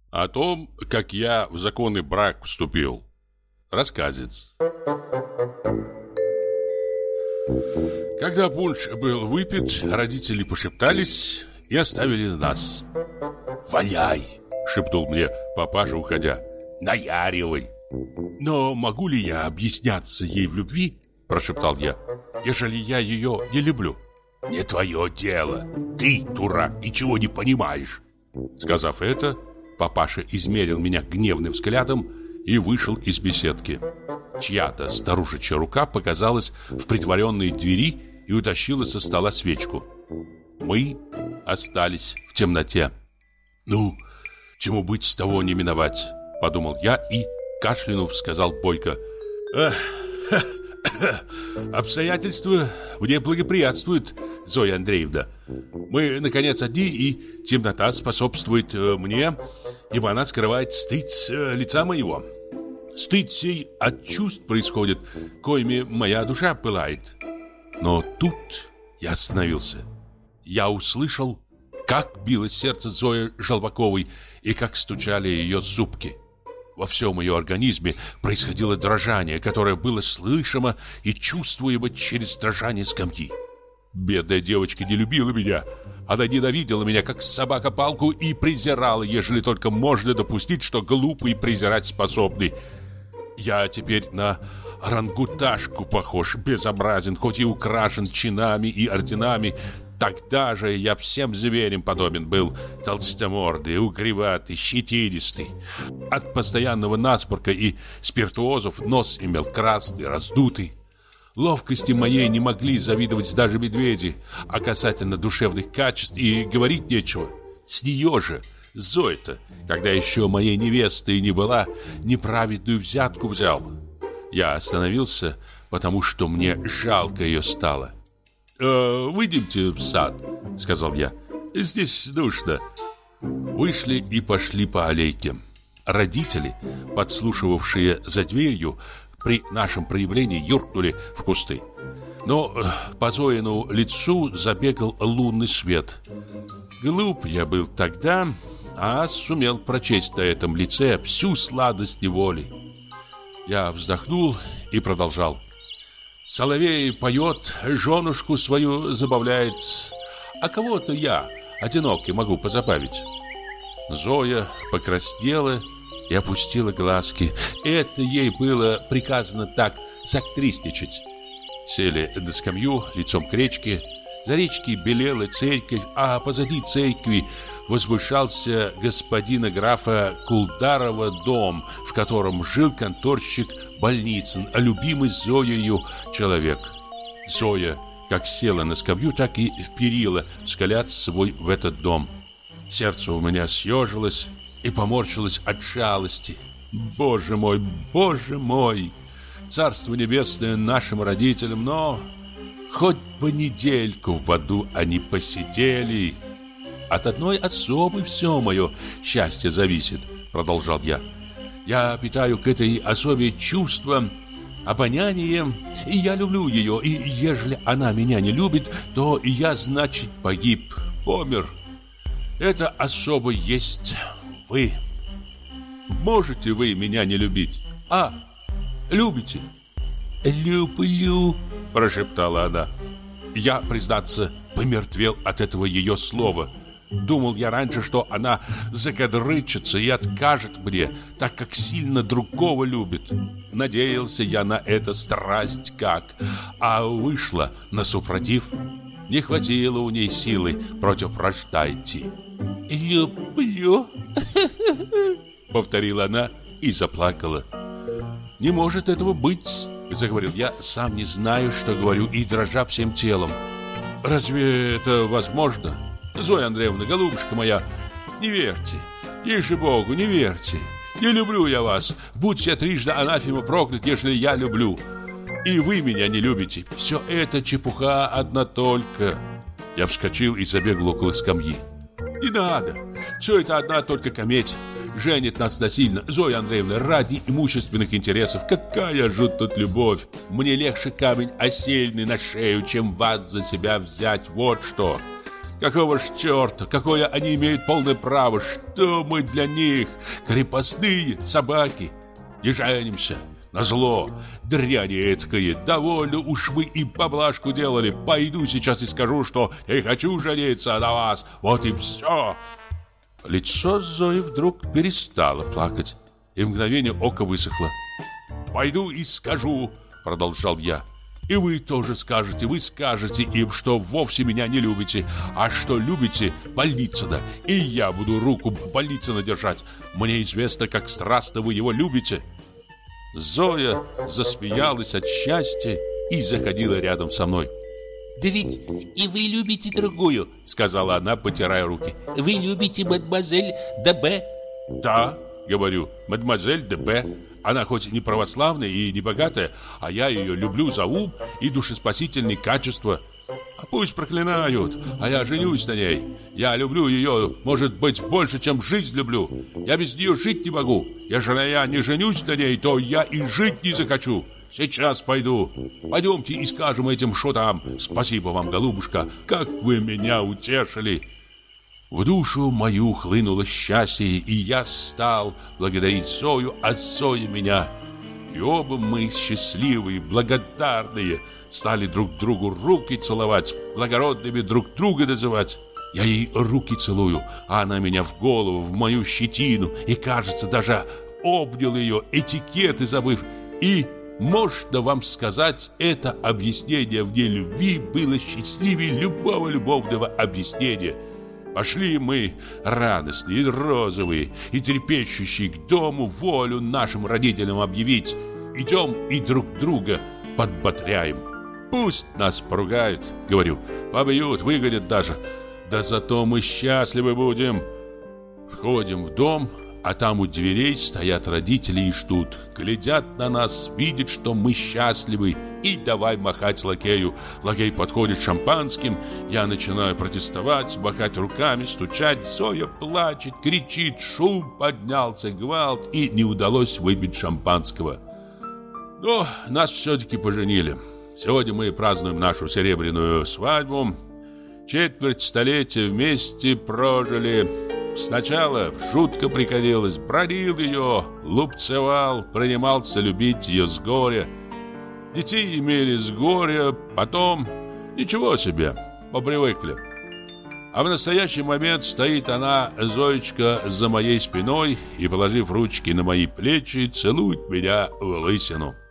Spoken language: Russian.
О том, как я в законный брак вступил. Рассказец. Когда пунш был выпит, родители пошептались и оставили нас. «Валяй!» — шепнул мне папаша, уходя. «Наяривай!» «Но могу ли я объясняться ей в любви?» — прошептал я. «Ежели я ее не люблю». «Не твое дело. Ты, дурак, ничего не понимаешь». Сказав это, папаша измерил меня гневным взглядом и вышел из беседки. Чья-то старушечья рука показалась в притворенной двери и утащила со стола свечку. Мы остались в темноте. «Ну, чему быть, того не миновать», — подумал я и, кашлянув, сказал бойко: «Обстоятельства мне благоприятствуют, Зоя Андреевна. Мы, наконец, одни, и темнота способствует мне, ибо она скрывает стыд лица моего. Стыд сей от чувств происходит, коими моя душа пылает». Но тут я остановился. Я услышал, как билось сердце Зои Желваковой и как стучали ее зубки. Во всем ее организме происходило дрожание, которое было слышимо и чувствуемо через дрожание скамьи. Бедная девочка не любила меня. Она ненавидела меня, как собака палку, и презирала, ежели только можно допустить, что глупый презирать способный. Я теперь на орангуташку похож, безобразен, хоть и украшен чинами и орденами. Тогда же я всем зверям подобен был, толстомордый, угреватый, щетинистый. От постоянного насморка и спиртуозов нос имел красный, раздутый. Ловкости моей не могли завидовать даже медведи, а касательно душевных качеств и говорить нечего. С нее же, Зоя-то, когда еще моей невестой не была, неправедную взятку взял. Я остановился, потому что мне жалко ее стало. «Выйдемте в сад», — сказал я. «Здесь душно». Вышли и пошли по аллейке. Родители, подслушивавшие за дверью, при нашем проявлении юркнули в кусты. Но по Зоину лицу забегал лунный свет. Глуп я был тогда, а сумел прочесть на этом лице всю сладость неволи. Я вздохнул и продолжал. Соловей поет, женушку свою забавляет, а кого-то я, одинокий, могу позабавить. Зоя покраснела и опустила глазки. Это ей было приказано так зактрistичать. Сели на скамью лицом к речке. За речкой белела церковь, а позади церкви возвышался господина графа Кулдарова дом, в котором жил конторщик Больницын, а любимый Зоею человек. Зоя как села на скамью, так и вперила взгляд свой в этот дом. Сердце у меня съежилось и поморщилось от жалости. Боже мой, царство небесное нашим родителям, но хоть бы недельку в аду они посидели. От одной особы все мое счастье зависит, продолжал я. Я питаю к этой особе чувство, обоняние, и я люблю ее, и ежели она меня не любит, то и я, значит, погиб, помер. Это особо есть вы. Можете вы меня не любить? А, любите? Люблю, прошептала она. Я, признаться, помертвел от этого ее слова. Думал я раньше, что она закадрычится и откажет мне, так как сильно другого любит. Надеялся я на это страсть как, а вышло насупротив. Не хватило у ней силы против вражда идти. «Люблю», — повторила она и заплакала. «Не может этого быть», — заговорил я, сам не знаю, что говорю, и дрожа всем телом. «Разве это возможно? Зоя Андреевна, голубушка моя, не верьте, ей-же-богу, не верьте. Не люблю я вас, будь я трижды анафема проклят, ежели я люблю. И вы меня не любите, все это чепуха одна только». Я вскочил и забегал около скамьи. «Не надо, все это одна только комедия. Женит нас насильно. Зоя Андреевна, ради имущественных интересов. Какая же тут любовь? Мне легче камень осельный на шею, чем вас за себя взять, вот что. Какого ж черта? Какое они имеют полное право? Что мы для них? Крепостные собаки. Не женимся. Назло, дряни эткое, довольно уж вы и поблажку делали. Пойду сейчас и скажу, что не хочу жениться на вас. Вот и все. Лицо Зои вдруг перестало плакать, и в мгновение ока высохло. «Пойду и скажу», — продолжал я. «И вы тоже скажете, вы скажете им, что вовсе меня не любите, а что любите Болицына. И я буду руку Болицына держать. Мне известно, как страстно вы его любите». Зоя засмеялась от счастья и заходила рядом со мной. «Да ведь и вы любите другую», — сказала она, потирая руки. «Вы любите мадемуазель Д.Б.» «Да, — говорю, — мадемуазель Д.Б. Она хоть не православная и не богатая, а я ее люблю за ум и душеспасительные качества. А пусть проклинают, а я женюсь на ней. Я люблю ее, может быть, больше, чем жизнь люблю. Я без нее жить не могу. Ежели я не женюсь на ней, то я и жить не захочу. Сейчас пойду. Пойдемте и скажем этим шутам. Спасибо вам, голубушка, как вы меня утешили». В душу мою хлынуло счастье, и я стал благодарить Зою, а Зоя меня. И оба мы счастливые, благодарные, стали друг другу руки целовать, благородными друг друга называть. Я ей руки целую, а она меня в голову, в мою щетину, и, кажется, даже обнял ее, этикеты забыв. И, можно вам сказать, это объяснение в ней любви было счастливее любого любовного объяснения. Пошли мы радостные, и розовые, и трепещущие к дому волю нашим родителям объявить. Идем и друг друга подбодряем. Пусть нас поругают, говорю, побьют, выгонят даже. Да зато мы счастливы будем. Входим в дом, а там у дверей стоят родители и ждут. Глядят на нас, видят, что мы счастливы, и давай махать лакею. Лакей подходит с шампанским, я начинаю протестовать, махать руками, стучать. Зоя плачет, кричит, шум поднялся, гвалт, и не удалось выпить шампанского. Но нас все-таки поженили. Сегодня мы празднуем нашу серебряную свадьбу. Четверть столетия вместе прожили. Сначала жутко приходилось, бродил ее, лупцевал, принимался любить ее с горя. Детей имели с горя, потом ничего себе, попривыкли. А в настоящий момент стоит она, Зоечка, за моей спиной и, положив ручки на мои плечи, целует меня в лысину.